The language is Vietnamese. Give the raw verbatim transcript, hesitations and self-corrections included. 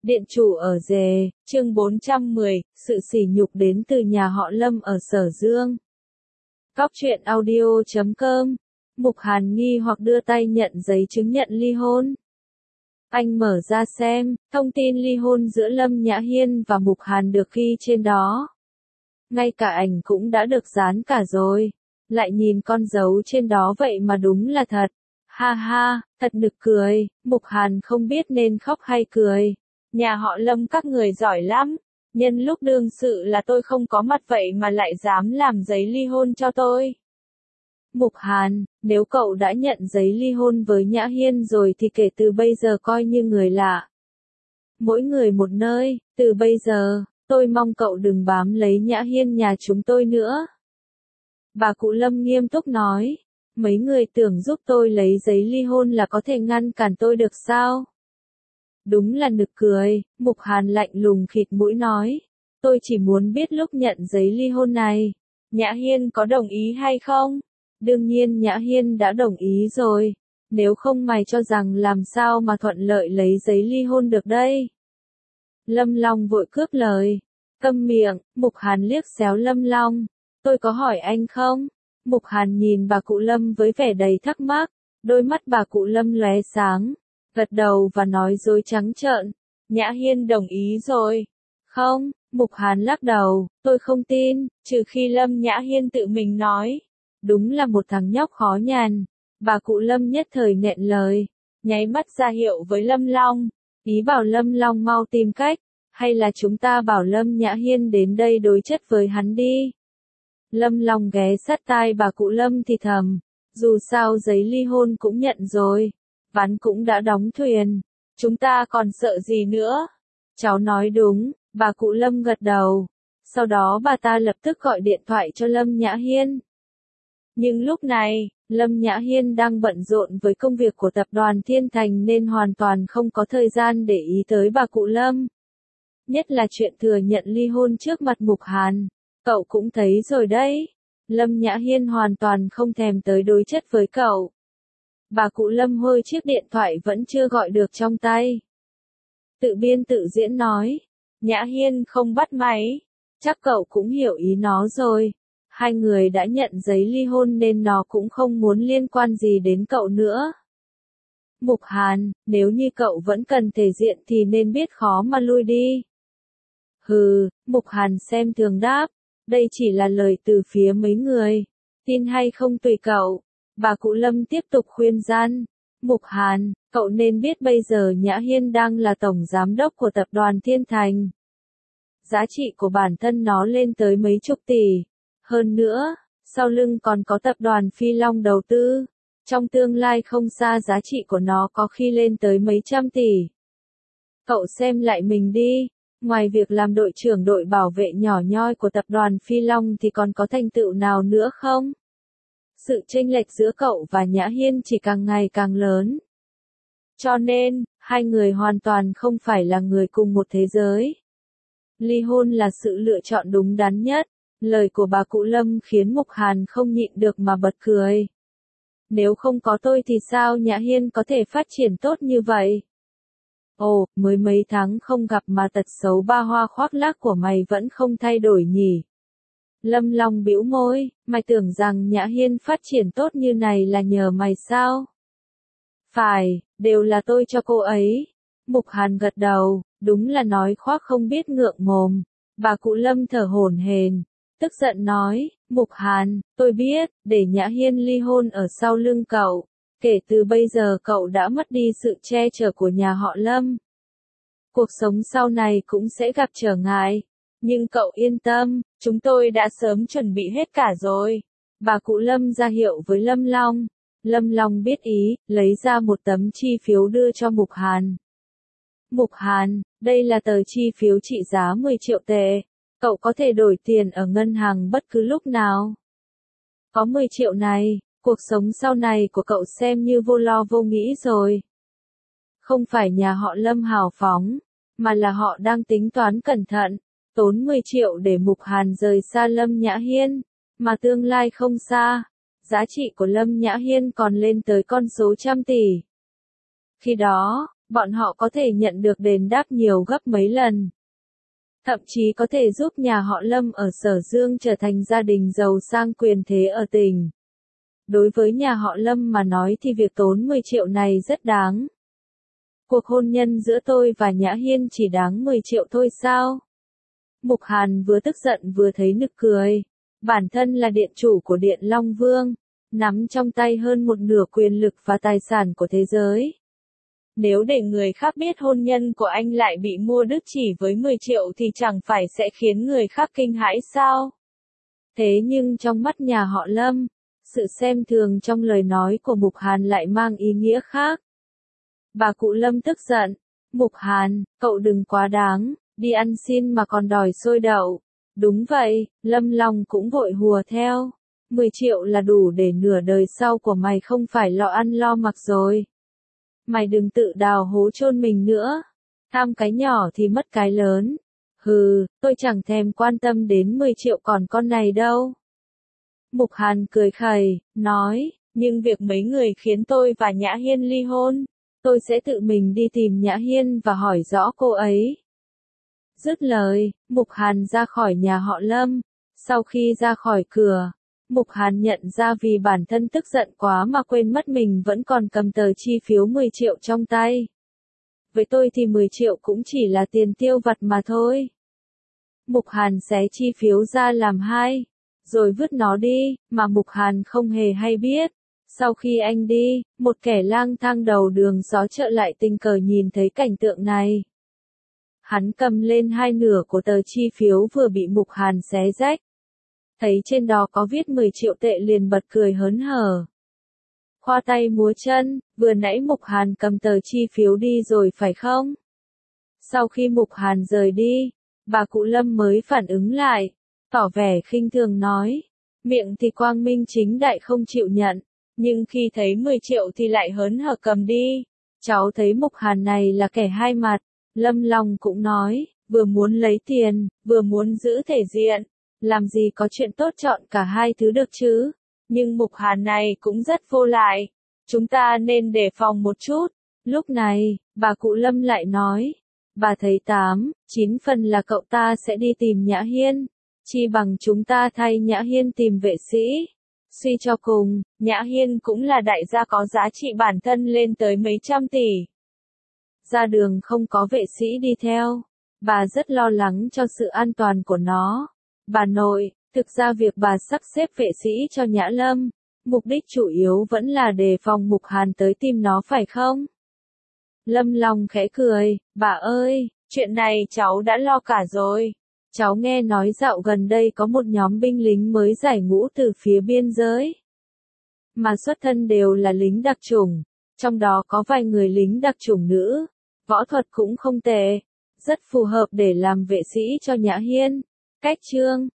Điện chủ ở Dề, chương bốn trăm mười, sự sỉ nhục đến từ nhà họ Lâm ở Sở Dương. Cóc truyện audio chấm com. Mục Hàn nghi hoặc đưa tay nhận giấy chứng nhận ly hôn. Anh mở ra xem, thông tin ly hôn giữa Lâm Nhã Hiên và Mục Hàn được ghi trên đó. Ngay cả ảnh cũng đã được dán cả rồi. Lại nhìn con dấu trên đó vậy mà đúng là thật. Ha ha, thật nực cười, Mục Hàn không biết nên khóc hay cười. Nhà họ Lâm các người giỏi lắm. Nhân lúc đương sự là tôi không có mặt vậy mà lại dám làm giấy ly hôn cho tôi. Mục Hàn, nếu cậu đã nhận giấy ly hôn với Nhã Hiên rồi thì kể từ bây giờ coi như người lạ. Mỗi người một nơi, từ bây giờ, tôi mong cậu đừng bám lấy Nhã Hiên nhà chúng tôi nữa. Bà cụ Lâm nghiêm túc nói, mấy người tưởng giúp tôi lấy giấy ly hôn là có thể ngăn cản tôi được sao? Đúng là nực cười, Mục Hàn lạnh lùng khịt mũi nói, tôi chỉ muốn biết lúc nhận giấy ly hôn này, Nhã Hiên có đồng ý hay không? Đương nhiên Nhã Hiên đã đồng ý rồi, nếu không mày cho rằng làm sao mà thuận lợi lấy giấy ly hôn được đây? Lâm Long vội cướp lời, câm miệng, Mục Hàn liếc xéo Lâm Long, tôi có hỏi anh không? Mục Hàn nhìn bà cụ Lâm với vẻ đầy thắc mắc, đôi mắt bà cụ Lâm lóe sáng, gật đầu và nói dối trắng trợn, Nhã Hiên đồng ý rồi. Không, Mục Hàn lắc đầu, tôi không tin, trừ khi Lâm Nhã Hiên tự mình nói. Đúng là một thằng nhóc khó nhằn. Bà cụ Lâm nhất thời nghẹn lời, nháy mắt ra hiệu với Lâm Long, ý bảo Lâm Long mau tìm cách, hay là chúng ta bảo Lâm Nhã Hiên đến đây đối chất với hắn đi. Lâm Long ghé sát tai bà cụ Lâm thì thầm, dù sao giấy ly hôn cũng nhận rồi, ván cũng đã đóng thuyền, chúng ta còn sợ gì nữa? Cháu nói đúng, bà cụ Lâm gật đầu, sau đó bà ta lập tức gọi điện thoại cho Lâm Nhã Hiên. Nhưng lúc này, Lâm Nhã Hiên đang bận rộn với công việc của tập đoàn Thiên Thành nên hoàn toàn không có thời gian để ý tới bà cụ Lâm. Nhất là chuyện thừa nhận ly hôn trước mặt Mục Hàn, cậu cũng thấy rồi đấy. Lâm Nhã Hiên hoàn toàn không thèm tới đối chất với cậu. Bà cụ Lâm hôi chiếc điện thoại vẫn chưa gọi được trong tay. Tự biên tự diễn nói, Nhã Hiên không bắt máy, chắc cậu cũng hiểu ý nó rồi. Hai người đã nhận giấy ly hôn nên nó cũng không muốn liên quan gì đến cậu nữa. Mục Hàn, nếu như cậu vẫn cần thể diện thì nên biết khó mà lui đi. Hừ, Mục Hàn xem thường đáp, đây chỉ là lời từ phía mấy người, tin hay không tùy cậu. Bà cụ Lâm tiếp tục khuyên gian, Mục Hàn, cậu nên biết bây giờ Nhã Hiên đang là tổng giám đốc của tập đoàn Thiên Thành. Giá trị của bản thân nó lên tới mấy chục tỷ. Hơn nữa, sau lưng còn có tập đoàn Phi Long đầu tư. Trong tương lai không xa giá trị của nó có khi lên tới mấy trăm tỷ. Cậu xem lại mình đi, ngoài việc làm đội trưởng đội bảo vệ nhỏ nhoi của tập đoàn Phi Long thì còn có thành tựu nào nữa không? Sự chênh lệch giữa cậu và Nhã Hiên chỉ càng ngày càng lớn. Cho nên, hai người hoàn toàn không phải là người cùng một thế giới. Ly hôn là sự lựa chọn đúng đắn nhất. Lời của bà cụ Lâm khiến Mục Hàn không nhịn được mà bật cười. Nếu không có tôi thì sao Nhã Hiên có thể phát triển tốt như vậy? Ồ, mới mấy tháng không gặp mà tật xấu ba hoa khoác lác của mày vẫn không thay đổi nhỉ? Lâm Long bĩu môi, mày tưởng rằng Nhã Hiên phát triển tốt như này là nhờ mày sao? Phải, đều là tôi cho cô ấy. Mục Hàn gật đầu, đúng là nói khoác không biết ngượng mồm. Bà cụ Lâm thở hổn hển, tức giận nói, Mục Hàn, tôi biết, để Nhã Hiên ly hôn ở sau lưng cậu. Kể từ bây giờ cậu đã mất đi sự che chở của nhà họ Lâm. Cuộc sống sau này cũng sẽ gặp trở ngại. Nhưng cậu yên tâm, chúng tôi đã sớm chuẩn bị hết cả rồi. Bà cụ Lâm ra hiệu với Lâm Long. Lâm Long biết ý, lấy ra một tấm chi phiếu đưa cho Mục Hàn. Mục Hàn, đây là tờ chi phiếu trị giá mười triệu tệ. Cậu có thể đổi tiền ở ngân hàng bất cứ lúc nào. Có mười triệu này, cuộc sống sau này của cậu xem như vô lo vô nghĩ rồi. Không phải nhà họ Lâm hào phóng, mà là họ đang tính toán cẩn thận, tốn mười triệu để Mục Hàn rời xa Lâm Nhã Hiên, mà tương lai không xa, giá trị của Lâm Nhã Hiên còn lên tới con số trăm tỷ. Khi đó, bọn họ có thể nhận được đền đáp nhiều gấp mấy lần. Thậm chí có thể giúp nhà họ Lâm ở Sở Dương trở thành gia đình giàu sang quyền thế ở tỉnh. Đối với nhà họ Lâm mà nói thì việc tốn mười triệu này rất đáng. Cuộc hôn nhân giữa tôi và Nhã Hiên chỉ đáng mười triệu thôi sao? Mục Hàn vừa tức giận vừa thấy nực cười. Bản thân là điện chủ của Điện Long Vương, nắm trong tay hơn một nửa quyền lực và tài sản của thế giới. Nếu để người khác biết hôn nhân của anh lại bị mua đứt chỉ với mười triệu thì chẳng phải sẽ khiến người khác kinh hãi sao? Thế nhưng trong mắt nhà họ Lâm, sự xem thường trong lời nói của Mục Hàn lại mang ý nghĩa khác. Bà cụ Lâm tức giận. Mục Hàn, cậu đừng quá đáng, đi ăn xin mà còn đòi xôi đậu. Đúng vậy, Lâm Long cũng vội hùa theo. mười triệu là đủ để nửa đời sau của mày không phải lo ăn lo mặc rồi. Mày đừng tự đào hố chôn mình nữa. Tham cái nhỏ thì mất cái lớn. Hừ, tôi chẳng thèm quan tâm đến mười triệu còn con này đâu. Mục Hàn cười khẩy, nói, nhưng việc mấy người khiến tôi và Nhã Hiên ly hôn, tôi sẽ tự mình đi tìm Nhã Hiên và hỏi rõ cô ấy. Dứt lời, Mục Hàn ra khỏi nhà họ Lâm. Sau khi ra khỏi cửa, Mục Hàn nhận ra vì bản thân tức giận quá mà quên mất mình vẫn còn cầm tờ chi phiếu mười triệu trong tay. Với tôi thì mười triệu cũng chỉ là tiền tiêu vặt mà thôi. Mục Hàn xé chi phiếu ra làm hai, rồi vứt nó đi, mà Mục Hàn không hề hay biết. Sau khi anh đi, một kẻ lang thang đầu đường xó chợ lại tình cờ nhìn thấy cảnh tượng này. Hắn cầm lên hai nửa của tờ chi phiếu vừa bị Mục Hàn xé rách. Thấy trên đó có viết mười triệu tệ liền bật cười hớn hở. Khoa tay múa chân, vừa nãy Mục Hàn cầm tờ chi phiếu đi rồi phải không? Sau khi Mục Hàn rời đi, bà cụ Lâm mới phản ứng lại, tỏ vẻ khinh thường nói. Miệng thì quang minh chính đại không chịu nhận, nhưng khi thấy mười triệu thì lại hớn hở cầm đi. Cháu thấy Mục Hàn này là kẻ hai mặt. Lâm Long cũng nói, vừa muốn lấy tiền, vừa muốn giữ thể diện. Làm gì có chuyện tốt chọn cả hai thứ được chứ? Nhưng Mục Hàn này cũng rất vô lại. Chúng ta nên đề phòng một chút. Lúc này, bà cụ Lâm lại nói. Bà thấy tám, chín phần là cậu ta sẽ đi tìm Nhã Hiên. Chi bằng chúng ta thay Nhã Hiên tìm vệ sĩ. Suy cho cùng, Nhã Hiên cũng là đại gia có giá trị bản thân lên tới mấy trăm tỷ. Ra đường không có vệ sĩ đi theo. Bà rất lo lắng cho sự an toàn của nó. Bà nội, thực ra việc bà sắp xếp vệ sĩ cho Nhã Lâm, mục đích chủ yếu vẫn là đề phòng Mục Hàn tới tìm nó phải không? Lâm Long khẽ cười, bà ơi, chuyện này cháu đã lo cả rồi. Cháu nghe nói dạo gần đây có một nhóm binh lính mới giải ngũ từ phía biên giới. Mà xuất thân đều là lính đặc chủng, trong đó có vài người lính đặc chủng nữ. Võ thuật cũng không tệ, rất phù hợp để làm vệ sĩ cho Nhã Hiên. Cách chương